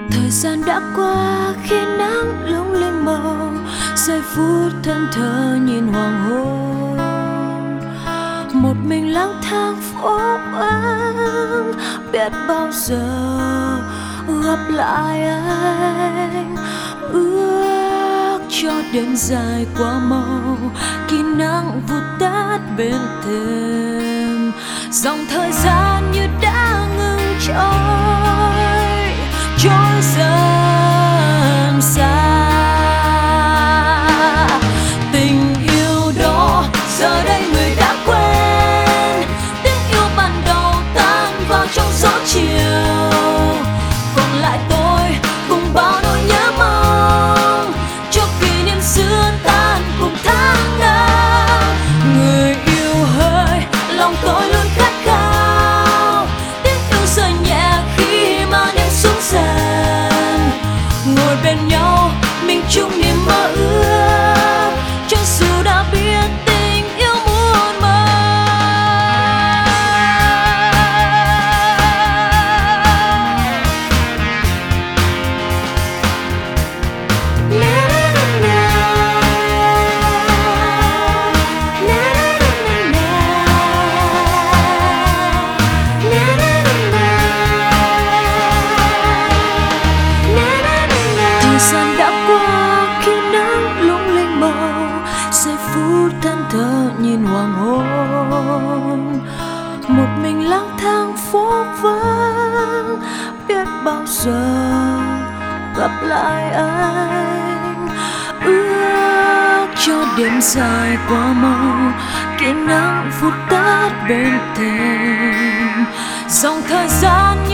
Thời gian đã qua khi nắng lung linh màu, giây phút thân thờ nhìn hoàng hôn. Một mình lang thang phố vắng, biết bao giờ gặp lại anh. Ước cho đêm dài qua màu, khi nắng vụt tắt bên thềm. Dòng thời gian như đã ngừng trôi dần xa. Tình yêu đó giờ đây người đã quên, tiếng yêu ban đầu tan vào trong gió chiều. Còn lại tôi cùng bao nỗi nhớ mong, cho kỷ niệm xưa tan cùng tháng năm. Người yêu hỡi, lòng tôi luôn khát khao, tiếng yêu rơi nhẹ khi mà đêm xuống dần. Ngồi bên nhau mình chung niềm mơ ước, cho dù đã biết tình yêu muôn màu. Thời gian đã qua khi nắng lung linh màu, giây phút thân thờ nhìn hoàng hôn. Một mình lang thang phố vắng, biết bao giờ gặp lại anh. Ước cho đêm dài qua màu, khi nắng vụt tắt bên thềm. Dòng thời gian như